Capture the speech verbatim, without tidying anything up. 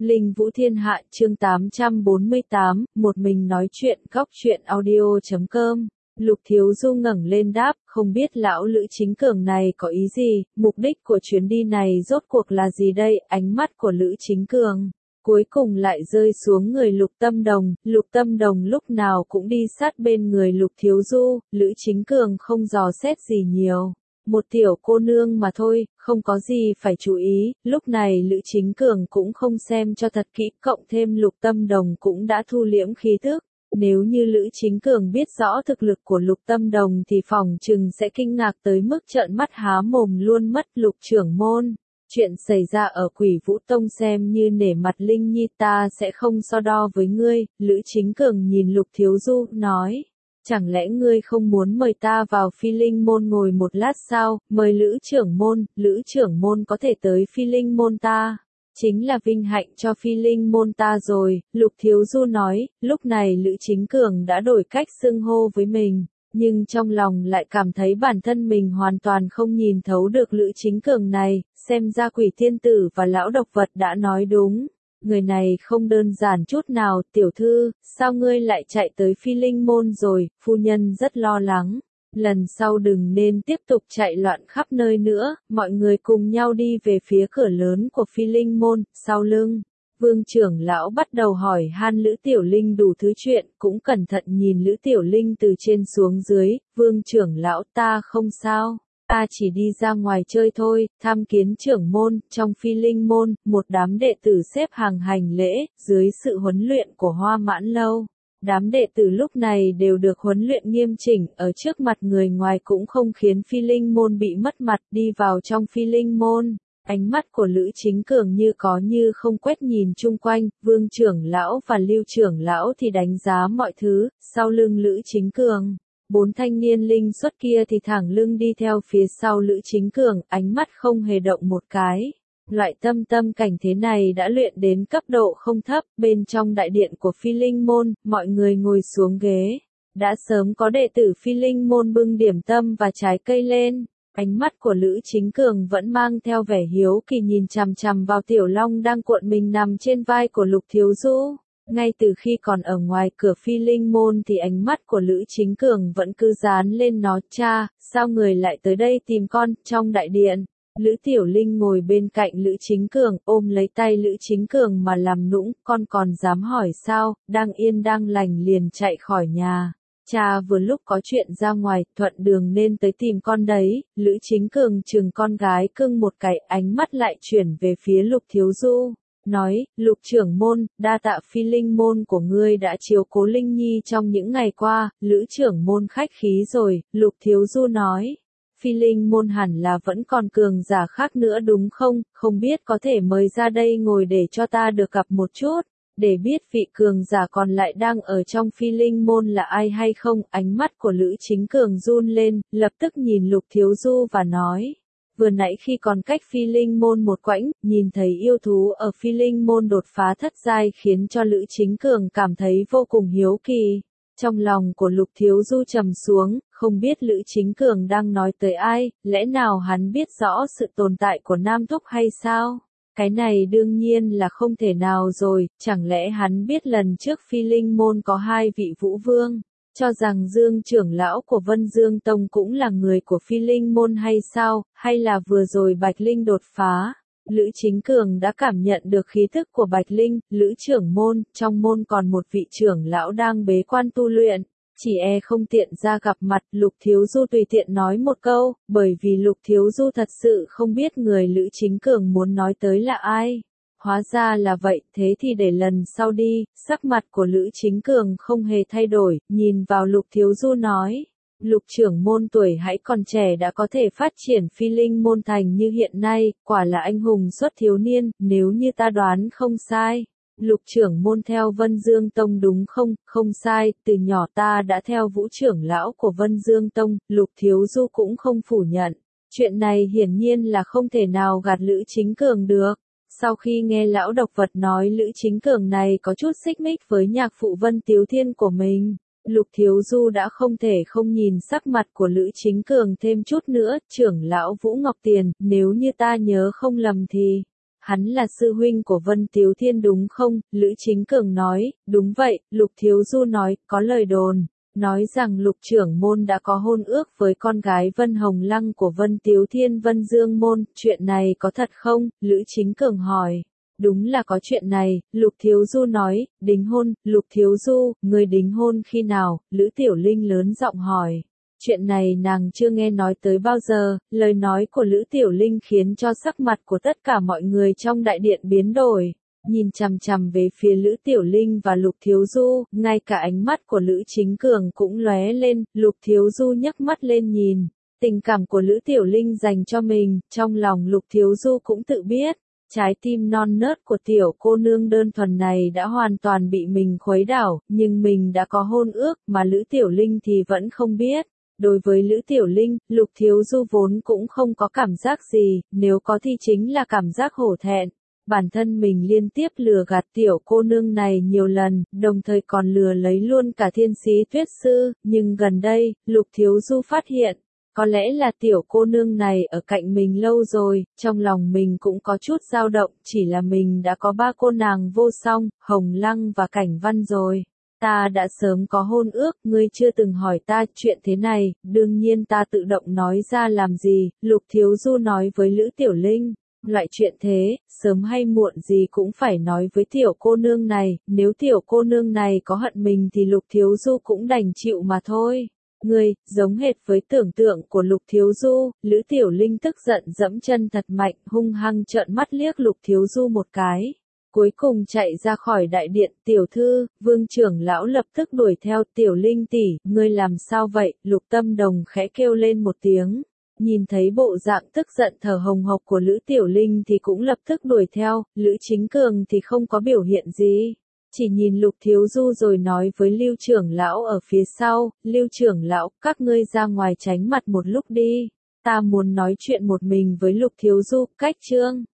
Linh Vũ Thiên Hạ chương tám trăm bốn mươi tám, một mình nói chuyện góc chuyện audio chấm com. Lục Thiếu Du ngẩng lên đáp, không biết lão Lữ Chính Cường này có ý gì, mục đích của chuyến đi này rốt cuộc là gì đây, ánh mắt của Lữ Chính Cường cuối cùng lại rơi xuống người Lục Tâm Đồng, Lục Tâm Đồng lúc nào cũng đi sát bên người Lục Thiếu Du, Lữ Chính Cường không dò xét gì nhiều. Một tiểu cô nương mà thôi, không có gì phải chú ý, lúc này Lữ Chính Cường cũng không xem cho thật kỹ, cộng thêm Lục Tâm Đồng cũng đã thu liễm khí thức. Nếu như Lữ Chính Cường biết rõ thực lực của Lục Tâm Đồng thì phòng chừng sẽ kinh ngạc tới mức trợn mắt há mồm luôn mất. Lục trưởng môn, chuyện xảy ra ở Quỷ Vũ Tông xem như nể mặt Linh Nhi, ta sẽ không so đo với ngươi. Lữ Chính Cường nhìn Lục Thiếu Du, nói. Chẳng lẽ ngươi không muốn mời ta vào Phi Linh môn ngồi một lát sao, mời Lữ trưởng môn, Lữ trưởng môn có thể tới Phi Linh môn ta. Chính là vinh hạnh cho Phi Linh môn ta rồi, Lục Thiếu Du nói, lúc này Lữ Chính Cường đã đổi cách xưng hô với mình, nhưng trong lòng lại cảm thấy bản thân mình hoàn toàn không nhìn thấu được Lữ Chính Cường này, xem ra Quỷ Thiên Tử và Lão Độc Vật đã nói đúng. Người này không đơn giản chút nào, tiểu thư, sao ngươi lại chạy tới Phi Linh môn rồi, phu nhân rất lo lắng. Lần sau đừng nên tiếp tục chạy loạn khắp nơi nữa, mọi người cùng nhau đi về phía cửa lớn của Phi Linh môn, sau lưng. Vương trưởng lão bắt đầu hỏi han Lữ Tiểu Linh đủ thứ chuyện, cũng cẩn thận nhìn Lữ Tiểu Linh từ trên xuống dưới, Vương trưởng lão ta không sao. Ta chỉ đi ra ngoài chơi thôi, tham kiến trưởng môn, trong Phi Linh môn, một đám đệ tử xếp hàng hành lễ, dưới sự huấn luyện của Hoa Mãn Lâu. Đám đệ tử lúc này đều được huấn luyện nghiêm chỉnh, ở trước mặt người ngoài cũng không khiến Phi Linh môn bị mất mặt. Đi vào trong Phi Linh môn, ánh mắt của Lữ Chính Cường như có như không quét nhìn chung quanh, Vương trưởng lão và Lưu trưởng lão thì đánh giá mọi thứ, sau lưng Lữ Chính Cường. Bốn thanh niên linh xuất kia thì thẳng lưng đi theo phía sau Lữ Chính Cường, ánh mắt không hề động một cái. Loại tâm tâm cảnh thế này đã luyện đến cấp độ không thấp, bên trong đại điện của Phi Linh môn, mọi người ngồi xuống ghế. Đã sớm có đệ tử Phi Linh môn bưng điểm tâm và trái cây lên. Ánh mắt của Lữ Chính Cường vẫn mang theo vẻ hiếu kỳ nhìn chằm chằm vào Tiểu Long đang cuộn mình nằm trên vai của Lục Thiếu Du. Ngay từ khi còn ở ngoài cửa Phi Linh môn thì ánh mắt của Lữ Chính Cường vẫn cứ dán lên nó. Cha, sao người lại tới đây tìm con, trong đại điện. Lữ Tiểu Linh ngồi bên cạnh Lữ Chính Cường, ôm lấy tay Lữ Chính Cường mà làm nũng, con còn dám hỏi sao, đang yên đang lành liền chạy khỏi nhà. Cha vừa lúc có chuyện ra ngoài, thuận đường nên tới tìm con đấy. Lữ Chính Cường chừng con gái cưng một cái, ánh mắt lại chuyển về phía Lục Thiếu Du. Nói, Lục trưởng môn, đa tạ Phi Linh môn của ngươi đã chiếu cố Linh Nhi trong những ngày qua. Lữ trưởng môn khách khí rồi, Lục Thiếu Du nói. Phi Linh môn hẳn là vẫn còn cường giả khác nữa đúng không, không biết có thể mời ra đây ngồi để cho ta được gặp một chút, để biết vị cường giả còn lại đang ở trong Phi Linh môn là ai hay không. Ánh mắt của Lữ Chính Cường run lên, lập tức nhìn Lục Thiếu Du và nói. Vừa nãy khi còn cách Phi Linh môn một quãng, nhìn thấy yêu thú ở Phi Linh môn đột phá thất giai khiến cho Lữ Chính Cường cảm thấy vô cùng hiếu kỳ. Trong lòng của Lục Thiếu Du trầm xuống, không biết Lữ Chính Cường đang nói tới ai, lẽ nào hắn biết rõ sự tồn tại của Nam Thúc hay sao? Cái này đương nhiên là không thể nào rồi, chẳng lẽ hắn biết lần trước Phi Linh môn có hai vị vũ vương? Cho rằng Dương trưởng lão của Vân Dương Tông cũng là người của Phi Linh môn hay sao, hay là vừa rồi Bạch Linh đột phá? Lữ Chính Cường đã cảm nhận được khí thức của Bạch Linh. Lữ trưởng môn, trong môn còn một vị trưởng lão đang bế quan tu luyện, chỉ e không tiện ra gặp mặt. Lục Thiếu Du tùy tiện nói một câu, bởi vì Lục Thiếu Du thật sự không biết người Lữ Chính Cường muốn nói tới là ai. Hóa ra là vậy, thế thì để lần sau đi. Sắc mặt của Lữ Chính Cường không hề thay đổi, nhìn vào Lục Thiếu Du nói. Lục trưởng môn tuổi hãy còn trẻ đã có thể phát triển Phi Linh môn thành như hiện nay, quả là anh hùng xuất thiếu niên, nếu như ta đoán không sai. Lục trưởng môn theo Vân Dương Tông đúng không? Không sai, từ nhỏ ta đã theo Vũ trưởng lão của Vân Dương Tông. Lục Thiếu Du cũng không phủ nhận. Chuyện này hiển nhiên là không thể nào gạt Lữ Chính Cường được. Sau khi nghe Lão Độc Vật nói Lữ Chính Cường này có chút xích mích với nhạc phụ Vân Tiếu Thiên của mình, Lục Thiếu Du đã không thể không nhìn sắc mặt của Lữ Chính Cường thêm chút nữa. Trưởng lão Vũ Ngọc Tiền, nếu như ta nhớ không lầm thì hắn là sư huynh của Vân Tiếu Thiên đúng không? Lữ Chính Cường nói, đúng vậy. Lục Thiếu Du nói, có lời đồn, nói rằng Lục trưởng môn đã có hôn ước với con gái Vân Hồng Lăng của Vân Tiếu Thiên Vân Dương môn, chuyện này có thật không? Lữ Chính Cường hỏi. Đúng là có chuyện này, Lục Thiếu Du nói, đính hôn. Lục Thiếu Du, người đính hôn khi nào? Lữ Tiểu Linh lớn giọng hỏi. Chuyện này nàng chưa nghe nói tới bao giờ, lời nói của Lữ Tiểu Linh khiến cho sắc mặt của tất cả mọi người trong đại điện biến đổi. Nhìn chằm chằm về phía Lữ Tiểu Linh và Lục Thiếu Du, ngay cả ánh mắt của Lữ Chính Cường cũng lóe lên, Lục Thiếu Du nhấc mắt lên nhìn. Tình cảm của Lữ Tiểu Linh dành cho mình, trong lòng Lục Thiếu Du cũng tự biết. Trái tim non nớt của tiểu cô nương đơn thuần này đã hoàn toàn bị mình khuấy đảo, nhưng mình đã có hôn ước mà Lữ Tiểu Linh thì vẫn không biết. Đối với Lữ Tiểu Linh, Lục Thiếu Du vốn cũng không có cảm giác gì, nếu có thì chính là cảm giác hổ thẹn. Bản thân mình liên tiếp lừa gạt tiểu cô nương này nhiều lần, đồng thời còn lừa lấy luôn cả Thiên Sĩ Tuyết Sư, nhưng gần đây, Lục Thiếu Du phát hiện, có lẽ là tiểu cô nương này ở cạnh mình lâu rồi, trong lòng mình cũng có chút dao động, chỉ là mình đã có ba cô nàng vô song, Hồng Lăng và Cảnh Văn rồi. Ta đã sớm có hôn ước, ngươi chưa từng hỏi ta chuyện thế này, đương nhiên ta tự động nói ra làm gì, Lục Thiếu Du nói với Lữ Tiểu Linh. Loại chuyện thế, sớm hay muộn gì cũng phải nói với tiểu cô nương này, nếu tiểu cô nương này có hận mình thì Lục Thiếu Du cũng đành chịu mà thôi. Ngươi, giống hệt với tưởng tượng của Lục Thiếu Du, Lữ Tiểu Linh tức giận dẫm chân thật mạnh, hung hăng trợn mắt liếc Lục Thiếu Du một cái. Cuối cùng chạy ra khỏi đại điện, tiểu thư, Vương trưởng lão lập tức đuổi theo, Tiểu Linh tỷ, ngươi làm sao vậy? Lục Tâm Đồng khẽ kêu lên một tiếng. Nhìn thấy bộ dạng tức giận thở hồng hộc của Lữ Tiểu Linh thì cũng lập tức đuổi theo, Lữ Chính Cường thì không có biểu hiện gì. Chỉ nhìn Lục Thiếu Du rồi nói với Lưu trưởng lão ở phía sau, Lưu trưởng lão, các ngươi ra ngoài tránh mặt một lúc đi. Ta muốn nói chuyện một mình với Lục Thiếu Du, cách chương.